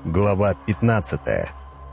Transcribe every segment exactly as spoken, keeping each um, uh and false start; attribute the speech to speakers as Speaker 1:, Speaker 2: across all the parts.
Speaker 1: Глава пятнадцатая.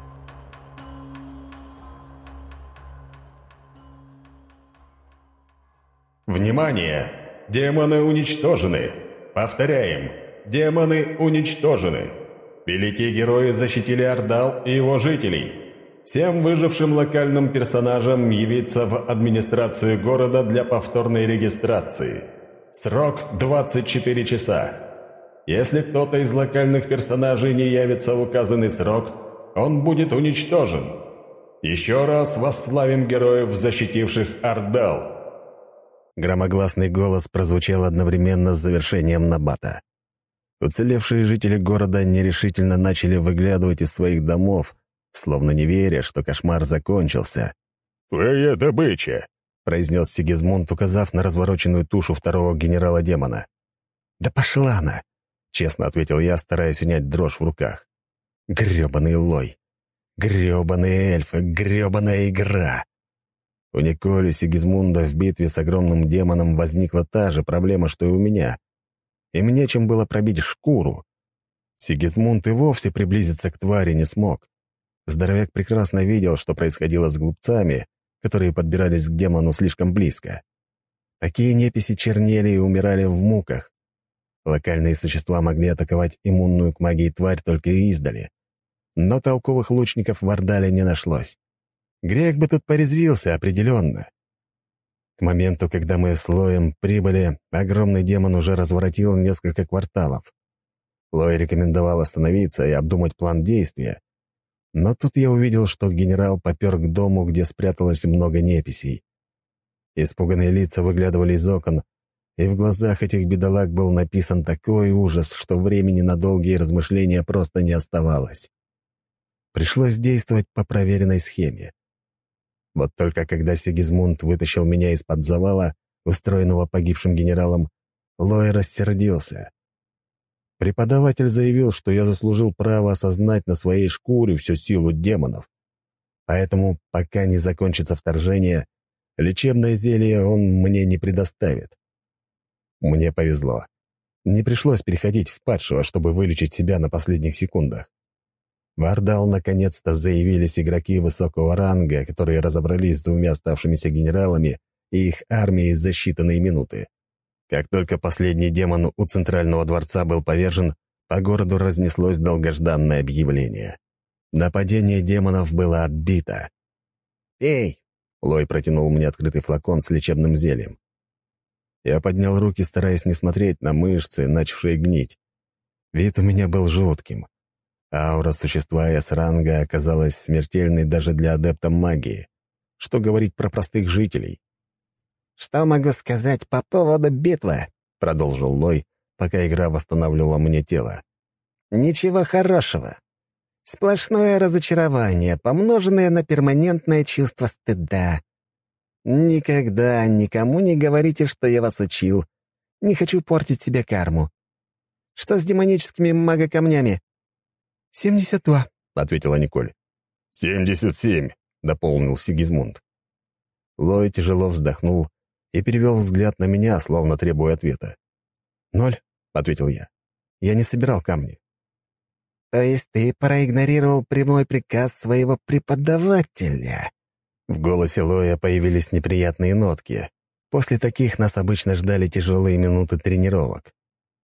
Speaker 2: Внимание! Демоны уничтожены! Повторяем, демоны уничтожены! Великие герои защитили Ордал и его жителей. Всем выжившим локальным персонажам явиться в администрацию города для повторной регистрации. Срок двадцать четыре часа. Если кто-то из локальных персонажей не явится в указанный срок, он будет уничтожен. Еще раз восславим героев, защитивших Ордал.
Speaker 1: Громогласный голос прозвучал одновременно с завершением набата. Уцелевшие жители города нерешительно начали выглядывать из своих домов, словно не веря, что кошмар закончился.
Speaker 2: «Твоя добыча»,
Speaker 1: — произнес Сигизмунд, указав на развороченную тушу второго генерала-демона. «Да пошла она!» — честно ответил я, стараясь унять дрожь в руках. «Грёбаный лой! Грёбаные эльфы! Грёбаная игра!» У Николи Сигизмунда в битве с огромным демоном возникла та же проблема, что и у меня. Им нечем было пробить шкуру. Сигизмунд и вовсе приблизиться к твари не смог. Здоровяк прекрасно видел, что происходило с глупцами, которые подбирались к демону слишком близко. Такие неписи чернели и умирали в муках. Локальные существа могли атаковать иммунную к магии тварь только издали. Но толковых лучников в Ордале не нашлось. Грек бы тут порезвился определенно. К моменту, когда мы с Лоем прибыли, огромный демон уже разворотил несколько кварталов. Лой рекомендовал остановиться и обдумать план действия. Но тут я увидел, что генерал попер к дому, где спряталось много неписей. Испуганные лица выглядывали из окон, и в глазах этих бедолаг был написан такой ужас, что времени на долгие размышления просто не оставалось. Пришлось действовать по проверенной схеме. Вот только когда Сигизмунд вытащил меня из-под завала, устроенного погибшим генералом, Лой рассердился. Преподаватель заявил, что я заслужил право осознать на своей шкуре всю силу демонов. Поэтому, пока не закончится вторжение, лечебное зелье он мне не предоставит. Мне повезло. Не пришлось переходить в падшего, чтобы вылечить себя на последних секундах. В Ордал наконец-то заявились игроки высокого ранга, которые разобрались с двумя оставшимися генералами и их армией за считанные минуты. Как только последний демон у центрального дворца был повержен, по городу разнеслось долгожданное объявление. Нападение демонов было отбито. «Эй!» — Лой протянул мне открытый флакон с лечебным зельем. Я поднял руки, стараясь не смотреть на мышцы, начавшие гнить. Вид у меня был жутким. Аура существа С-ранга оказалась смертельной даже для адепта магии. Что говорить про простых жителей?
Speaker 3: «Что могу сказать по поводу битвы?» — продолжил Лой, пока игра восстанавливала мне тело. «Ничего хорошего. Сплошное разочарование, помноженное на перманентное чувство стыда. Никогда никому не говорите, что я вас учил. Не хочу портить себе карму. Что с демоническими магокамнями?»
Speaker 1: «Семьдесят два», — ответила Николь.
Speaker 2: «Семьдесят семь»,
Speaker 1: — дополнил Сигизмунд. Лой тяжело вздохнул и перевел взгляд на меня, словно требуя ответа. «Ноль», — ответил я. «Я не собирал камни».
Speaker 3: «То есть ты проигнорировал прямой приказ своего преподавателя?»
Speaker 1: В голосе Лоя появились неприятные нотки. После таких нас обычно ждали тяжелые минуты тренировок.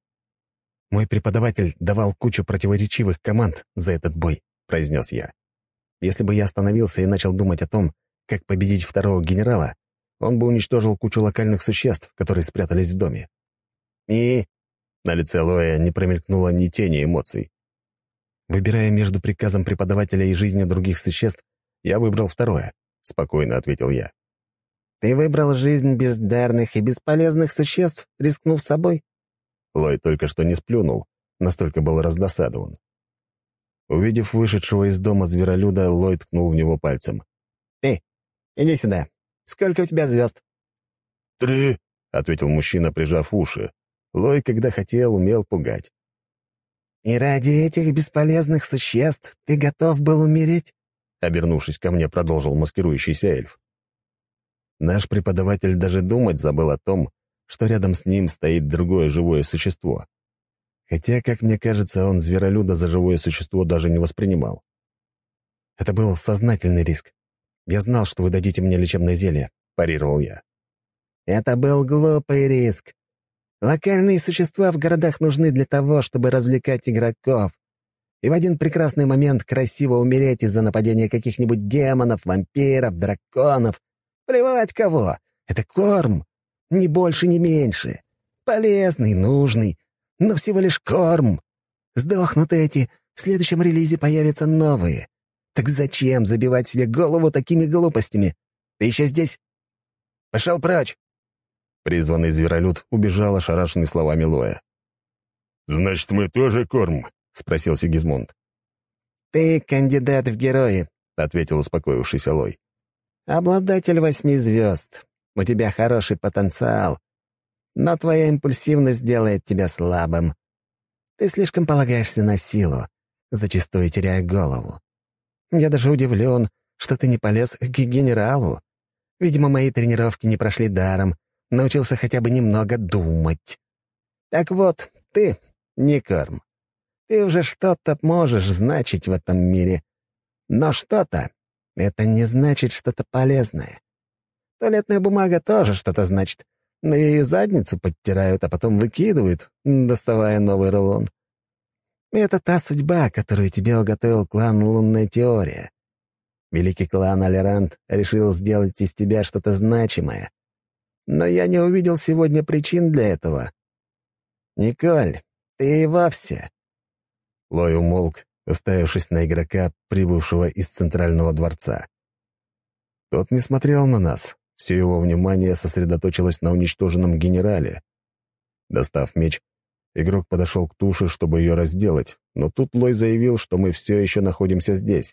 Speaker 1: «Мой преподаватель давал кучу противоречивых команд за этот бой», — произнес я. «Если бы я остановился и начал думать о том, как победить второго генерала, он бы уничтожил кучу локальных существ, которые спрятались в доме». «И...» — на лице Лоя не промелькнуло ни тени эмоций. «Выбирая между приказом преподавателя и жизнью других существ, я выбрал второе», — спокойно ответил я.
Speaker 3: «Ты выбрал жизнь бездарных и бесполезных существ, рискнув собой?»
Speaker 1: Лой только что не сплюнул, настолько был раздосадован. Увидев вышедшего из дома зверолюда, Лой ткнул в него пальцем.
Speaker 3: «Ты, иди сюда. Сколько у тебя звезд?»
Speaker 2: «Три»,
Speaker 1: — ответил мужчина, прижав уши. Лой, когда хотел, умел пугать.
Speaker 3: «И ради этих бесполезных существ ты готов был умереть?»
Speaker 1: Обернувшись ко мне, продолжил маскирующийся эльф. Наш преподаватель даже думать забыл о том, что рядом с ним стоит другое живое существо. Хотя, как мне кажется, он зверолюда за живое существо даже не воспринимал. «Это был сознательный риск. Я знал, что вы дадите мне лечебное зелье», — парировал я.
Speaker 3: Это был глупый риск. Локальные существа в городах нужны для того, чтобы развлекать игроков. И в один прекрасный момент красиво умереть из-за нападения каких-нибудь демонов, вампиров, драконов. Плевать кого. Это корм. Ни больше, ни меньше. Полезный, нужный, но всего лишь корм. Сдохнут эти, в следующем релизе появятся новые. Так зачем забивать себе голову такими глупостями? Ты еще здесь? Пошел прочь!»
Speaker 1: Призванный зверолюд убежал, ошарашенный словами Лоя.
Speaker 2: «Значит, мы тоже корм?»
Speaker 1: — спросил Сигизмунд.
Speaker 3: «Ты кандидат в герои»,
Speaker 1: — ответил успокоившийся Лой.
Speaker 3: «Обладатель восьми звезд. У тебя хороший потенциал, но твоя импульсивность делает тебя слабым. Ты слишком полагаешься на силу, зачастую теряя голову. Я даже удивлен, что ты не полез к генералу. Видимо, мои тренировки не прошли даром, научился хотя бы немного думать. Так вот, ты не корм. Ты уже что-то можешь значить в этом мире. Но что-то — это не значит что-то полезное. Туалетная бумага тоже что-то значит, но ее задницу подтирают, а потом выкидывают, доставая новый рулон. Это та судьба, которую тебе уготовил клан «Лунная теория». Великий клан Алерант решил сделать из тебя что-то значимое. Но я не увидел сегодня причин для этого. Николь, ты и вовсе...»
Speaker 1: Лой умолк, уставившись на игрока, прибывшего из центрального дворца. Тот не смотрел на нас. Все его внимание сосредоточилось на уничтоженном генерале. Достав меч, игрок подошел к туше, чтобы ее разделать, но тут Лой заявил, что мы все еще находимся здесь.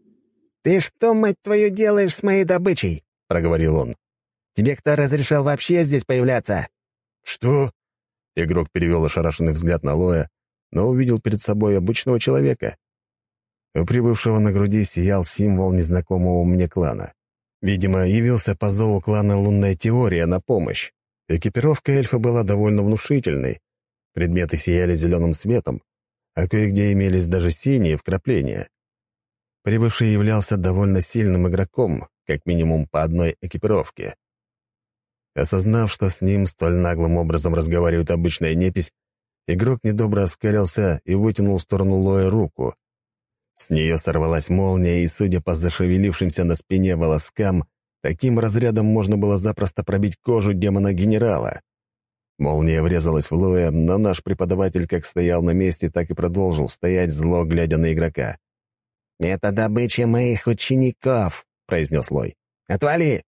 Speaker 3: «Ты что, мать твою, делаешь с моей добычей?» — проговорил он. «Тебе кто разрешал вообще здесь появляться?»
Speaker 1: «Что?» — игрок перевел ошарашенный взгляд на Лоя, но увидел перед собой обычного человека. У прибывшего на груди сиял символ незнакомого мне клана. Видимо, явился по зову клана «Лунная теория» на помощь. Экипировка эльфа была довольно внушительной. Предметы сияли зеленым светом, а кое-где имелись даже синие вкрапления. Прибывший являлся довольно сильным игроком, как минимум по одной экипировке. Осознав, что с ним столь наглым образом разговаривает обычная непись, игрок недобро оскалился и вытянул в сторону Лоя руку. С нее сорвалась молния, и, судя по зашевелившимся на спине волоскам, таким разрядом можно было запросто пробить кожу демона-генерала. Молния врезалась в Лоя, но наш преподаватель как стоял на месте, так и продолжил стоять, зло глядя на игрока.
Speaker 3: «Это добыча моих учеников», — произнес Лой. «Отвали!»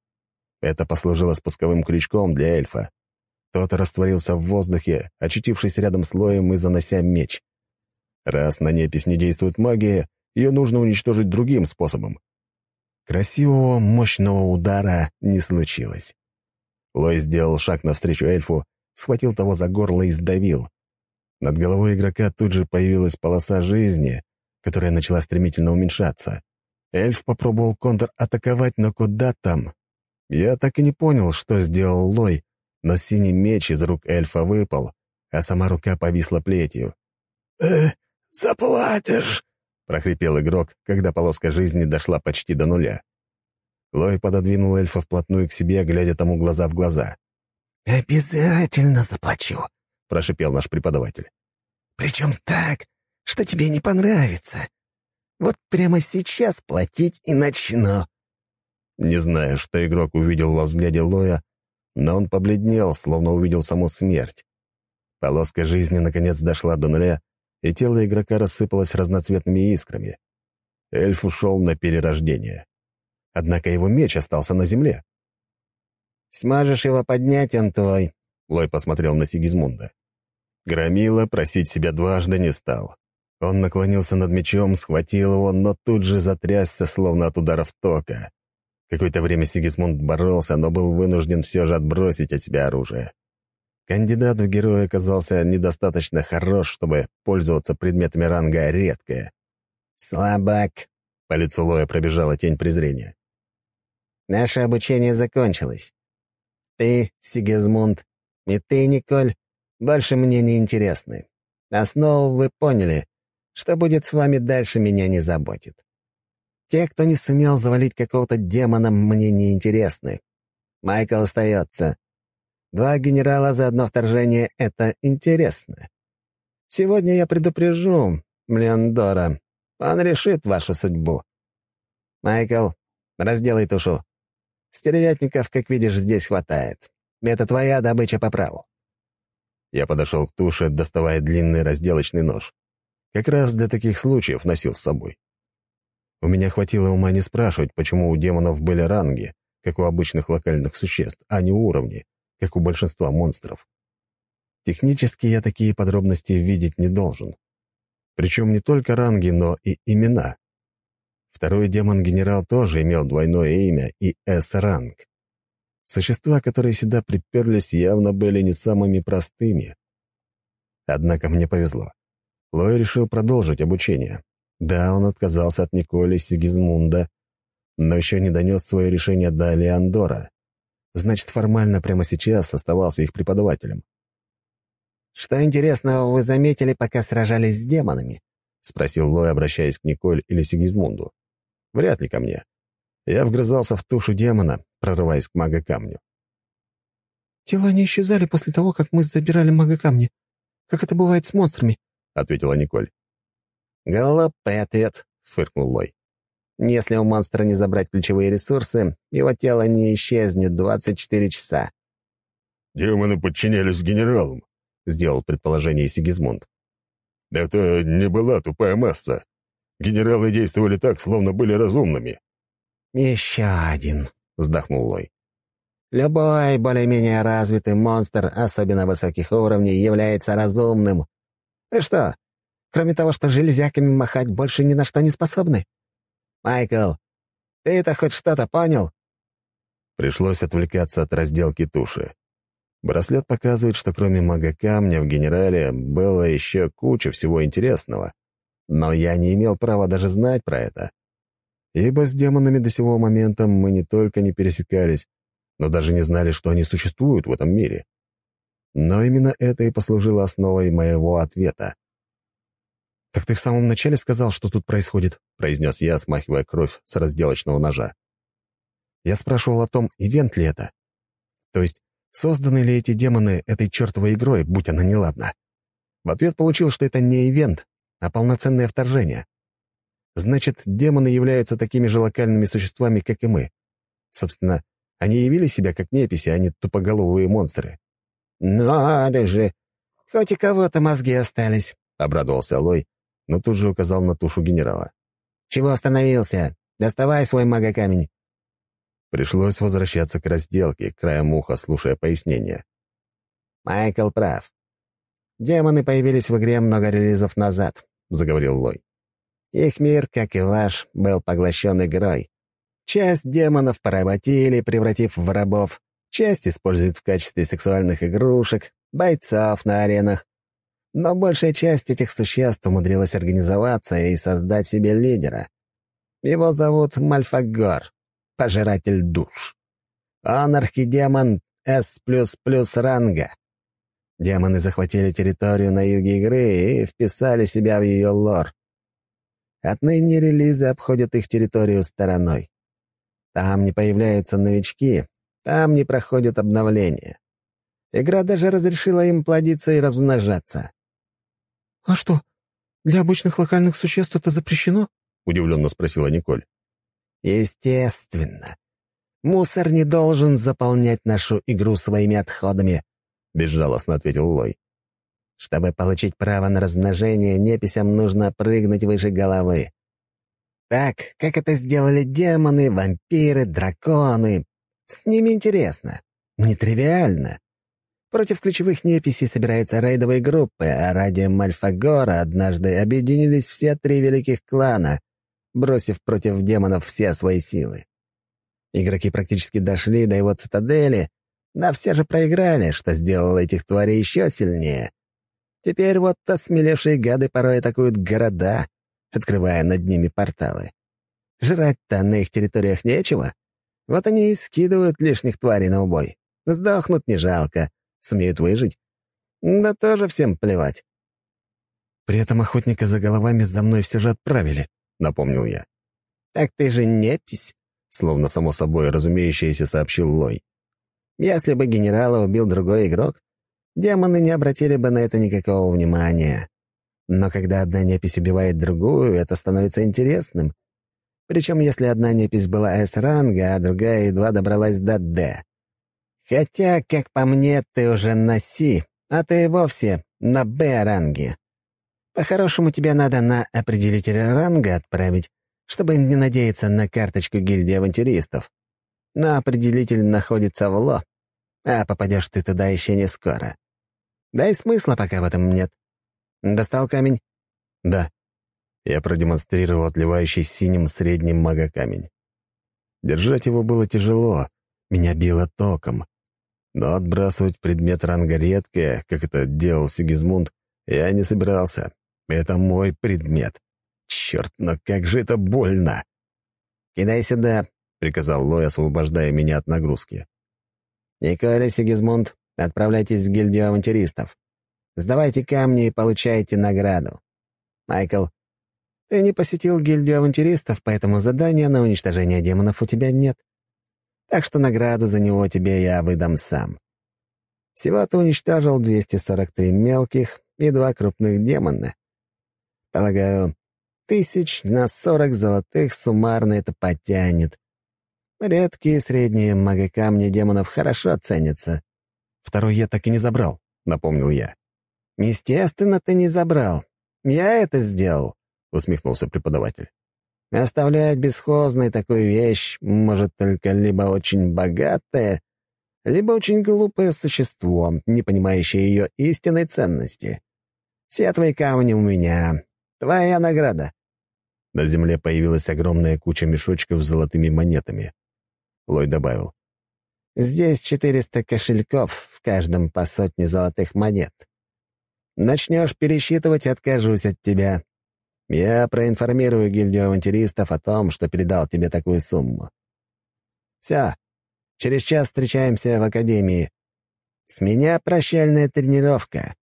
Speaker 1: Это послужило спусковым крючком для эльфа. Тот растворился в воздухе, очутившись рядом с Лоем и занося меч. Раз на непись не действует магия, ее нужно уничтожить другим способом. Красивого, мощного удара не случилось. Лой сделал шаг навстречу эльфу, схватил того за горло и сдавил. Над головой игрока тут же появилась полоса жизни, которая начала стремительно уменьшаться. Эльф попробовал контратаковать, но куда там? Я так и не понял, что сделал Лой, но синий меч из рук эльфа выпал, а сама рука повисла плетью.
Speaker 2: «Э, заплатишь!»
Speaker 1: — прохрипел игрок, когда полоска жизни дошла почти до нуля. Лой пододвинул эльфа вплотную к себе, глядя тому глаза в глаза.
Speaker 3: «Обязательно заплачу»,
Speaker 1: — прошипел наш преподаватель.
Speaker 3: «Причем так, что тебе не понравится. Вот прямо сейчас платить и начну».
Speaker 1: Не знаю, что игрок увидел во взгляде Лоя, но он побледнел, словно увидел саму смерть. Полоска жизни наконец дошла до нуля, и тело игрока рассыпалось разноцветными искрами. Эльф ушел на перерождение. Однако его меч остался на земле.
Speaker 3: «Сможешь его поднять, он твой»,
Speaker 1: — Лой посмотрел на Сигизмунда. Громила просить себя дважды не стал. Он наклонился над мечом, схватил его, но тут же затрясся, словно от ударов тока. Какое-то время Сигизмунд боролся, но был вынужден все же отбросить от себя оружие. Кандидат в героя оказался недостаточно хорош, чтобы пользоваться предметами ранга «редкое».
Speaker 3: «Слабак»,
Speaker 1: — по лицу Лоя пробежала тень презрения.
Speaker 3: «Наше обучение закончилось. Ты, Сигизмунд, и ты, Николь, больше мне не интересны. Основу вы поняли. Что будет с вами дальше, меня не заботит. Те, кто не сумел завалить какого-то демона, мне не интересны. Майкл остается. Два генерала за одно вторжение — это интересно. Сегодня я предупрежу Млендора. Он решит вашу судьбу. Майкл, разделай тушу. Стервятников, как видишь, здесь хватает. Это твоя добыча по праву.
Speaker 1: Я подошел к туше, доставая длинный разделочный нож. Как раз для таких случаев носил с собой. У меня хватило ума не спрашивать, почему у демонов были ранги, как у обычных локальных существ, а не уровни, как у большинства монстров. Технически я такие подробности видеть не должен. Причем не только ранги, но и имена. Второй демон-генерал тоже имел двойное имя и С-ранг. Существа, которые сюда приперлись, явно были не самыми простыми. Однако мне повезло. Лой решил продолжить обучение. Да, он отказался от Николи Сигизмунда, но еще не донес свое решение до Леандора. Значит, формально прямо сейчас оставался их преподавателем.
Speaker 3: «Что интересного вы заметили, пока сражались с демонами?»
Speaker 1: — спросил Лой, обращаясь к Николь или Сигизмунду. Вряд ли ко мне. Я вгрызался в тушу демона, прорываясь к мага-камню.
Speaker 4: «Тела не исчезали после того, как мы забирали мага-камни, как это бывает с монстрами», —
Speaker 1: ответила Николь.
Speaker 3: «Глупый ответ», — фыркнул Лой. «Если у монстра не забрать ключевые ресурсы, его тело не исчезнет двадцать четыре часа».
Speaker 2: «Демоны подчинялись генералам», — сделал предположение Сигизмунд. «Это не была тупая масса. Генералы действовали так, словно были разумными».
Speaker 3: «Еще один», — вздохнул Лой. «Любой более-менее развитый монстр, особенно высоких уровней, является разумным. Ты что, кроме того, что железяками махать, больше ни на что не способны? Майкл, ты-то хоть что-то понял?»
Speaker 1: Пришлось отвлекаться от разделки туши. Браслет показывает, что кроме мага-камня в генерале было еще куча всего интересного. Но я не имел права даже знать про это. Ибо с демонами до сего момента мы не только не пересекались, но даже не знали, что они существуют в этом мире. Но именно это и послужило основой моего ответа.
Speaker 4: «Так ты в самом начале сказал, что тут происходит?»
Speaker 1: — произнес я, смахивая кровь с разделочного ножа. Я спрашивал о том, ивент ли это. То есть, созданы ли эти демоны этой чертовой игрой, будь она неладна. В ответ получил, что это не ивент, а полноценное вторжение. Значит, демоны являются такими же локальными существами, как и мы. Собственно, они явили себя как неписи, а не тупоголовые монстры.
Speaker 3: «Надо же! Хоть у кого-то мозги остались»,
Speaker 1: — обрадовался Лой, но тут же указал на тушу генерала.
Speaker 3: «Чего остановился? Доставай свой мага-камень».
Speaker 1: Пришлось возвращаться к разделке, краем уха слушая пояснения.
Speaker 3: «Майкл прав. Демоны появились в игре много релизов назад», — заговорил Лой. «Их мир, как и ваш, был поглощен игрой. Часть демонов поработили, превратив в рабов, часть используют в качестве сексуальных игрушек, бойцов на аренах. Но большая часть этих существ умудрилась организоваться и создать себе лидера. Его зовут Мальфагор, пожиратель душ. Он архидемон С++ ранга. Демоны захватили территорию на юге игры и вписали себя в ее лор. Отныне релизы обходят их территорию стороной. Там не появляются новички, там не проходят обновления. Игра даже разрешила им плодиться и размножаться.
Speaker 4: «А что, для обычных локальных существ это запрещено?»
Speaker 1: — удивленно спросила Николь.
Speaker 3: «Естественно. Мусор не должен заполнять нашу игру своими отходами», — безжалостно ответил Лой. «Чтобы получить право на размножение, неписям нужно прыгнуть выше головы. Так, как это сделали демоны, вампиры, драконы. С ними интересно, нетривиально. Против ключевых неписей собираются рейдовые группы, а ради Мальфагора однажды объединились все три великих клана, бросив против демонов все свои силы. Игроки практически дошли до его цитадели, но все же проиграли, что сделало этих тварей еще сильнее. Теперь вот осмелевшие гады порой атакуют города, открывая над ними порталы. Жрать-то на их территориях нечего. Вот они и скидывают лишних тварей на убой. Сдохнут не жалко, сумеют выжить. Да тоже всем плевать.
Speaker 1: При этом охотника за головами за мной все же отправили», — напомнил я.
Speaker 3: «Так ты же непись», — словно само собой разумеющееся сообщил Лой. «Если бы генерала убил другой игрок, демоны не обратили бы на это никакого внимания. Но когда одна непись убивает другую, это становится интересным. Причем если одна непись была С-ранга, а другая едва добралась до Д. Хотя, как по мне, ты уже на Си, а ты и вовсе на Б-ранге. По-хорошему, тебе надо на определитель ранга отправить, чтобы не надеяться на карточку гильдии авантюристов. Но определитель находится в Ло, а попадешь ты туда еще не скоро. Да и смысла пока в этом нет. Достал камень?
Speaker 1: Да. Я продемонстрировал отливающий синим средним мага-камень. Держать его было тяжело, меня било током. Но отбрасывать предмет ранга редкое, как это делал Сигизмунд, я не собирался. Это мой предмет. Черт, но как же это больно!
Speaker 3: «Кидай сюда», — приказал Лой, освобождая меня от нагрузки. «Николя, Сигизмунд, отправляйтесь в гильдию авантюристов. Сдавайте камни и получайте награду. Майкл, ты не посетил гильдию авантюристов, поэтому задания на уничтожение демонов у тебя нет. Так что награду за него тебе я выдам сам. Всего ты уничтожил двести сорок три мелких и два крупных демона. Полагаю, тысяч на сорок золотых суммарно это потянет. Редкие средние магокамни демонов хорошо ценятся».
Speaker 1: «Второй я так и не забрал», — напомнил я.
Speaker 3: «Естественно, ты не забрал. Я это сделал», — усмехнулся преподаватель. «Оставлять бесхозной такую вещь может только либо очень богатое, либо очень глупое существо, не понимающее ее истинной ценности. Все твои камни у меня. Твоя награда».
Speaker 1: На земле появилась огромная куча мешочков с золотыми монетами. Лой добавил.
Speaker 3: «Здесь четыреста кошельков, в каждом по сотне золотых монет. Начнешь пересчитывать, откажусь от тебя. Я проинформирую гильдию авантюристов о том, что передал тебе такую сумму. Все, через час встречаемся в академии. С меня прощальная тренировка».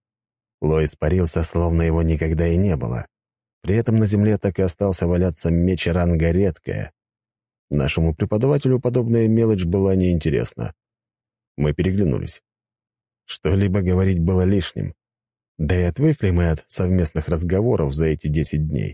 Speaker 1: Лой испарился, словно его никогда и не было. При этом на земле так и остался валяться меч ранга редкая. Нашему преподавателю подобная мелочь была неинтересна. Мы переглянулись. Что-либо говорить было лишним. Да и отвыкли мы от совместных разговоров за эти десять дней.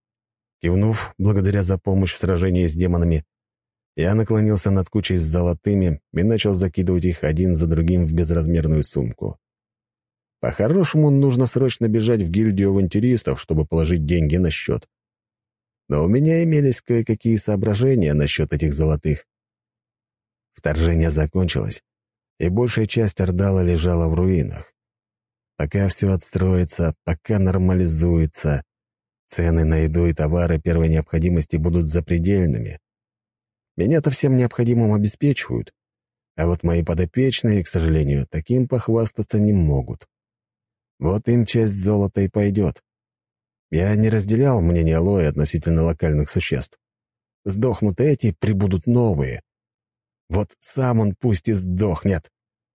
Speaker 1: Кивнув, благодаря за помощь в сражении с демонами, я наклонился над кучей с золотыми и начал закидывать их один за другим в безразмерную сумку. По-хорошему, нужно срочно бежать в гильдию авантюристов, чтобы положить деньги на счет. Но у меня имелись кое-какие соображения насчет этих золотых. Вторжение закончилось, и большая часть Ордала лежала в руинах. Пока все отстроится, пока нормализуется, цены на еду и товары первой необходимости будут запредельными. Меня-то всем необходимым обеспечивают, а вот мои подопечные, к сожалению, таким похвастаться не могут. Вот им часть золота и пойдет. Я не разделял мнение Лоя относительно локальных существ. Сдохнут эти, прибудут новые. Вот сам он пусть и сдохнет.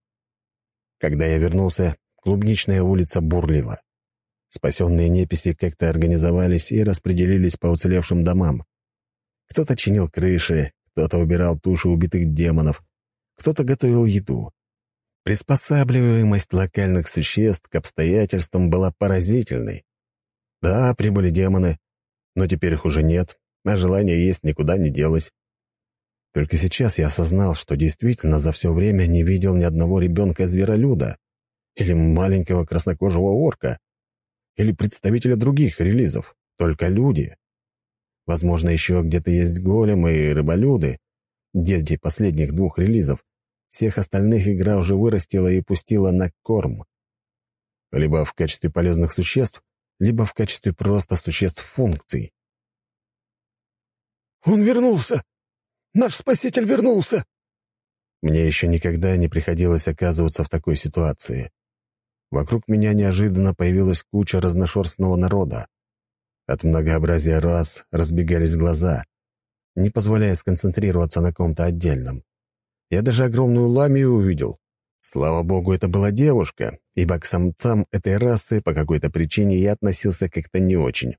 Speaker 1: Когда я вернулся, клубничная улица бурлила. Спасенные неписи как-то организовались и распределились по уцелевшим домам. Кто-то чинил крыши, кто-то убирал туши убитых демонов, кто-то готовил еду. Приспосабливаемость локальных существ к обстоятельствам была поразительной. Да, прибыли демоны, но теперь их уже нет, а желание есть никуда не делось. Только сейчас я осознал, что действительно за все время не видел ни одного ребенка-зверолюда или маленького краснокожего орка, или представителя других релизов, только люди. Возможно, еще где-то есть големы и рыболюды, дети последних двух релизов. Всех остальных игра уже вырастила и пустила на корм. Либо в качестве полезных существ, либо в качестве просто существ функций.
Speaker 4: «Он вернулся! Наш спаситель вернулся!»
Speaker 1: Мне еще никогда не приходилось оказываться в такой ситуации. Вокруг меня неожиданно появилась куча разношерстного народа. От многообразия рас разбегались глаза, не позволяя сконцентрироваться на ком-то отдельном. Я даже огромную ламию увидел. Слава богу, это была девушка, ибо к самцам этой расы по какой-то причине я относился как-то не очень.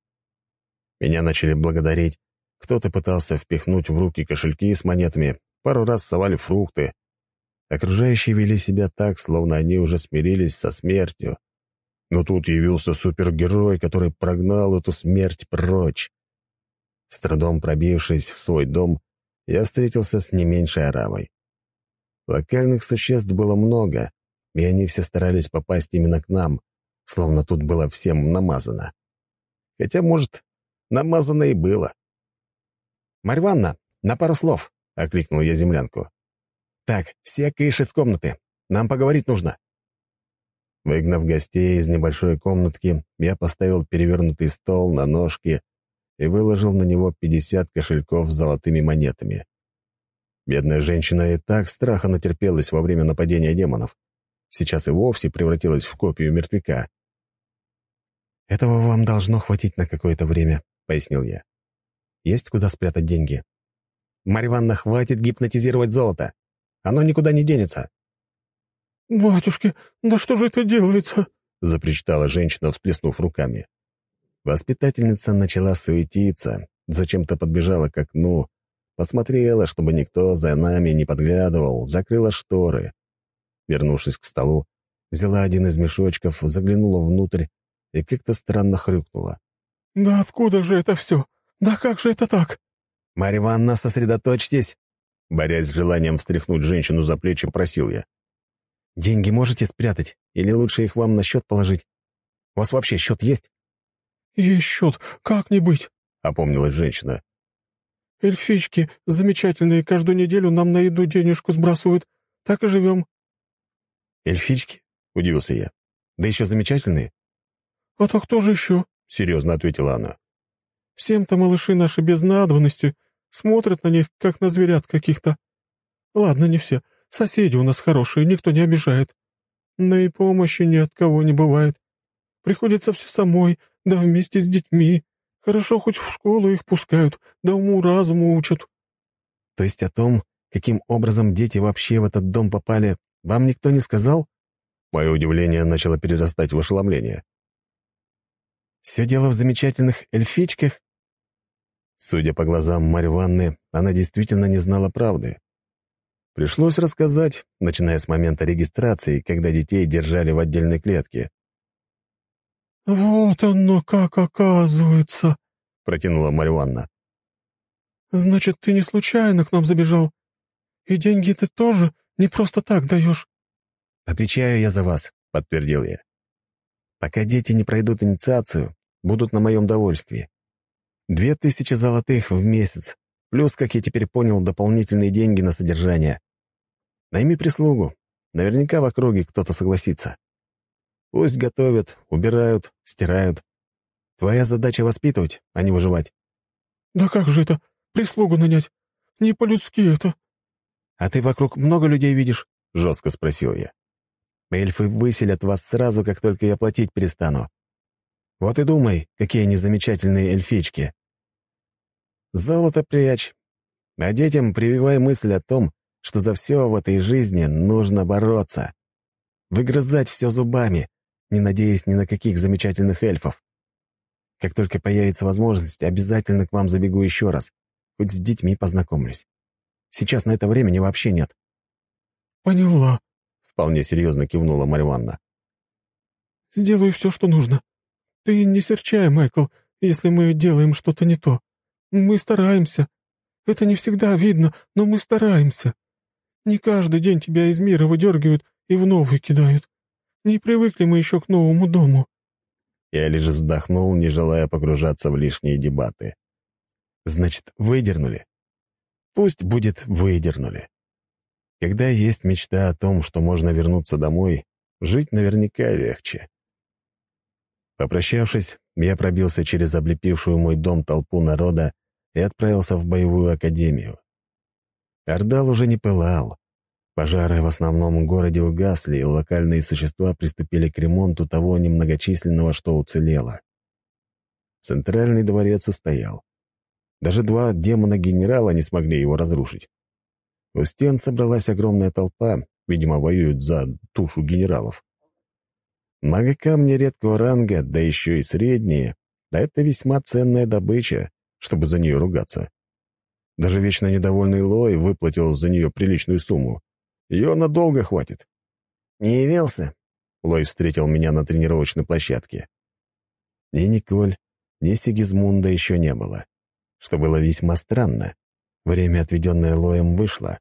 Speaker 1: Меня начали благодарить, кто-то пытался впихнуть в руки кошельки с монетами, пару раз совали фрукты. Окружающие вели себя так, словно они уже смирились со смертью. Но тут явился супергерой, который прогнал эту смерть прочь. С трудом пробившись в свой дом, я встретился с не меньшей оравой. Локальных существ было много, и они все старались попасть именно к нам, словно тут было всем намазано. Хотя, может, намазано и было. «Марья Ивановна, на пару слов!» — окликнул я землянку. «Так, все кыш из комнаты. Нам поговорить нужно». Выгнав гостей из небольшой комнатки, я поставил перевернутый стол на ножки и выложил на него пятьдесят кошельков с золотыми монетами. Бедная женщина и так страха натерпелась во время нападения демонов. Сейчас и вовсе превратилась в копию мертвяка. «Этого вам должно хватить на какое-то время», — пояснил я. «Есть куда спрятать деньги?» «Марья Ивановна, хватит гипнотизировать золото. Оно никуда не денется».
Speaker 4: «Батюшки, да что же это делается?»
Speaker 1: — запричитала женщина, всплеснув руками. Воспитательница начала суетиться, зачем-то подбежала к окну, посмотрела, чтобы никто за нами не подглядывал, закрыла шторы. Вернувшись к столу, взяла один из мешочков, заглянула внутрь и как-то странно хрюкнула.
Speaker 4: «Да откуда же это все? Да как же это так?»
Speaker 1: «Марья Ивановна, сосредоточьтесь!» Борясь с желанием встряхнуть женщину за плечи, просил я. «Деньги можете спрятать? Или лучше их вам на счет положить? У вас вообще счет есть?»
Speaker 4: «Есть счет, как не быть?»
Speaker 1: — опомнилась женщина.
Speaker 4: «Эльфички замечательные каждую неделю нам на еду денежку сбрасывают. Так и живем».
Speaker 1: «Эльфички?» — удивился я. «Да еще замечательные».
Speaker 4: «А то кто же еще?»
Speaker 1: — серьезно ответила она.
Speaker 4: «Всем-то малыши наши без надобности смотрят на них, как на зверят каких-то. Ладно, не все. Соседи у нас хорошие, никто не обижает. Но и помощи ни от кого не бывает. Приходится все самой, да вместе с детьми. Хорошо, хоть в школу их пускают, да уму-разуму учат».
Speaker 1: «То есть о том, каким образом дети вообще в этот дом попали, вам никто не сказал?» Мое удивление начало перерастать в ошеломление. «Все дело в замечательных эльфичках?» Судя по глазам Марьи Ивановны, она действительно не знала правды. Пришлось рассказать, начиная с момента регистрации, когда детей держали в отдельной клетке.
Speaker 4: «Вот оно как оказывается», — протянула Марья Ивановна. «Значит, ты не случайно к нам забежал? И деньги ты тоже не просто так даешь?»
Speaker 1: «Отвечаю я за вас», — подтвердил я. «Пока дети не пройдут инициацию, будут на моем довольствии. Две тысячи золотых в месяц, плюс, как я теперь понял, дополнительные деньги на содержание. Найми прислугу. Наверняка в округе кто-то согласится. Пусть готовят, убирают, стирают. Твоя задача воспитывать, а не выживать».
Speaker 4: «Да как же это? Прислугу нанять? Не по-людски это».
Speaker 1: «А ты вокруг много людей видишь?» — жестко спросил я. «Эльфы выселят вас сразу, как только я платить перестану. Вот и думай, какие они замечательные эльфички. Золото прячь, а детям прививай мысль о том, что за все в этой жизни нужно бороться. Выгрызать все зубами, не надеясь ни на каких замечательных эльфов. Как только появится возможность, обязательно к вам забегу еще раз, хоть с детьми познакомлюсь. Сейчас на это времени вообще нет».
Speaker 4: «Поняла», —
Speaker 1: вполне серьезно кивнула Марья Ивановна.
Speaker 4: «Сделаю все, что нужно. Ты не серчай, Майкл, если мы делаем что-то не то. Мы стараемся. Это не всегда видно, но мы стараемся. Не каждый день тебя из мира выдергивают и в новый кидают. Не привыкли мы еще к новому дому».
Speaker 1: Я лишь вздохнул, не желая погружаться в лишние дебаты. «Значит, выдернули? Пусть будет выдернули. Когда есть мечта о том, что можно вернуться домой, жить наверняка легче». Попрощавшись, я пробился через облепившую мой дом толпу народа и отправился в боевую академию. Ордал уже не пылал. Пожары в основном городе угасли, и локальные существа приступили к ремонту того немногочисленного, что уцелело. Центральный дворец устоял. Даже два демона-генерала не смогли его разрушить. У стен собралась огромная толпа, Видимо, воюют за тушу генералов. Мага-камни редкого ранга, да еще и средние, да это весьма ценная добыча, чтобы за нее ругаться. Даже вечно недовольный Лой выплатил за нее приличную сумму. Ее надолго хватит.
Speaker 3: «Не явился?»
Speaker 1: Лой встретил меня на тренировочной площадке. Ни Николь, ни Сигизмунда еще не было, что было весьма странно. Время, отведенное Лоем, вышло.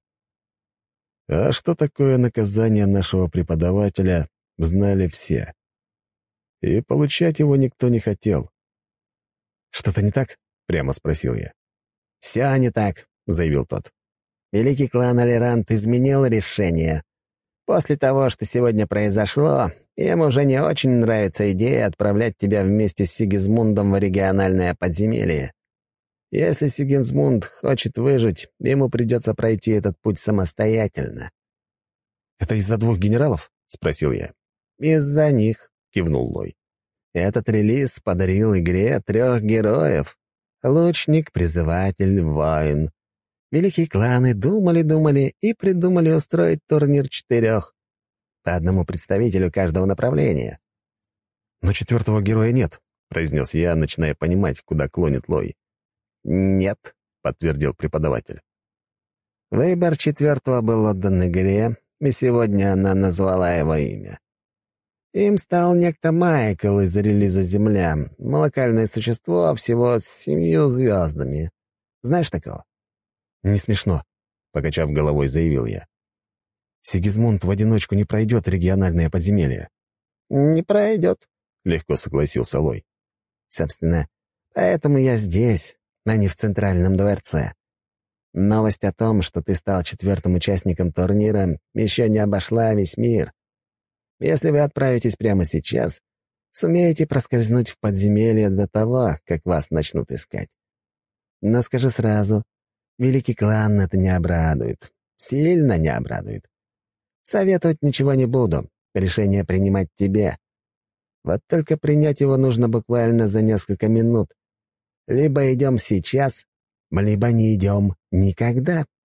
Speaker 1: А что такое наказание нашего преподавателя, знали все. И получать его никто не хотел. «Что-то не так?» — прямо спросил я.
Speaker 3: «Все не так», — заявил тот. «Великий клан Алерант изменил решение. После того, что сегодня произошло, им уже не очень нравится идея отправлять тебя вместе с Сигизмундом в региональное подземелье. Если Сигизмунд хочет выжить, ему придется пройти этот путь самостоятельно».
Speaker 1: «Это из-за двух генералов?» — спросил я.
Speaker 3: «Из-за них», — кивнул Лой. «Этот релиз подарил игре трех героев. Лучник, призыватель, воин. Великие кланы думали-думали и придумали устроить турнир четырех. По одному представителю каждого направления».
Speaker 1: «Но четвертого героя нет», — произнес я, начиная понимать, куда клонит Лой.
Speaker 3: «Нет», — подтвердил преподаватель. «Выбор четвертого был отдан игре, и сегодня она назвала его имя. Им стал некто Майкл из релиза «Земля», локальное существо всего с семью звездами. Знаешь такого?»
Speaker 1: «Не смешно», — покачав головой, заявил я. «Сигизмунд в одиночку не пройдет региональное подземелье».
Speaker 3: «Не пройдет», —
Speaker 1: легко согласился Лой.
Speaker 3: «Собственно, поэтому я здесь, а не в Центральном дворце. Новость о том, что ты стал четвертым участником турнира, еще не обошла весь мир. Если вы отправитесь прямо сейчас, сумеете проскользнуть в подземелье до того, как вас начнут искать. Но скажу сразу, великий клан это не обрадует. Сильно не обрадует. Советовать ничего не буду, решение принимать тебе. Вот только принять его нужно буквально за несколько минут. Либо идем сейчас, либо не идем никогда».